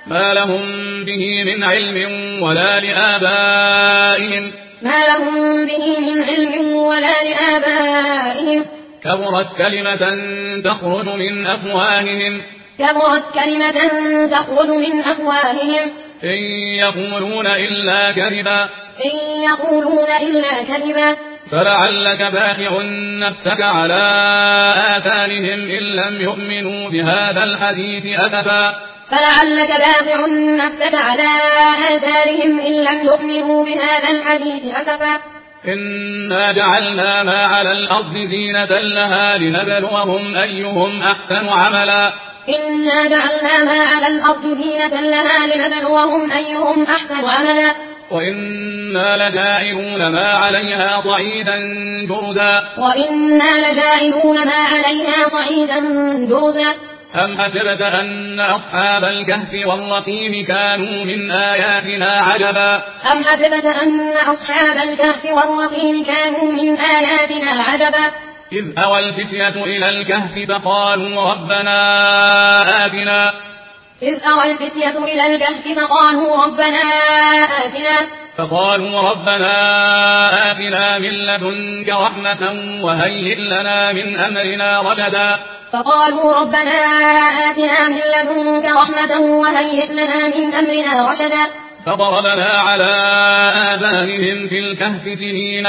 ما لهم به من علم ولا لآبائهم كبرت كلمة تخرج من أفواههم إن يقولون إلا كذبا فلعلك باخع نفسك على آثارهم إن لم يؤمنوا بهذا الحديث أسفا إنا جعلنا ما على الأرض زينة لها لنبلوهم أيهم أحسن عملا وإنا لجاعلون ما عليها صعيدا جرزا أم حسبت أن أصحاب الكهف والرقيم كانوا من آياتنا عجبا إذ أوى الفتية إلى الكهف فقالوا ربنا آتنا من لدنك رحمة وهيئ لنا من أمرنا رشدا فضربنا على آذانهم في الكهف سنين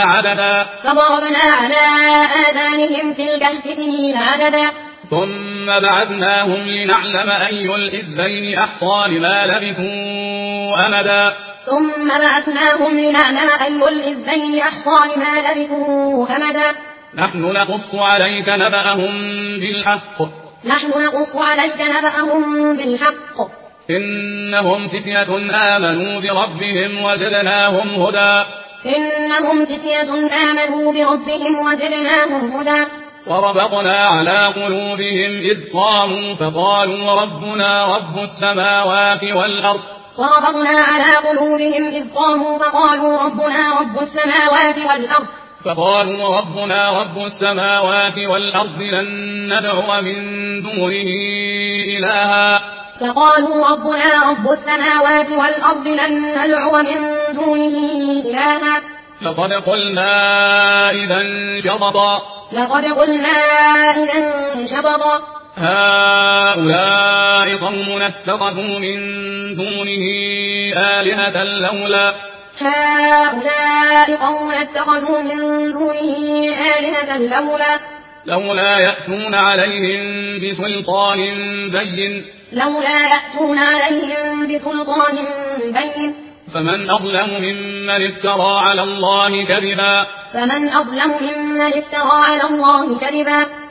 عددا ثم بعثناهم لنعلم أي الحزبين أحصى لما لبثوا أمدا نحن نقص عليك نبأهم بالحق إنهم فتية آمنوا بربهم وزدناهم هدى وربطنا على قلوبهم إذ قاموا فقالوا ربنا رب السماوات والأرض لن ندعو من دونه إلها لقد قلنا إذا شططا هؤلاء قوم اتخذوا من دونه آلهة لولا يأتون عليهم بسلطان بين فمن أظلم ممن افترى على الله كذبا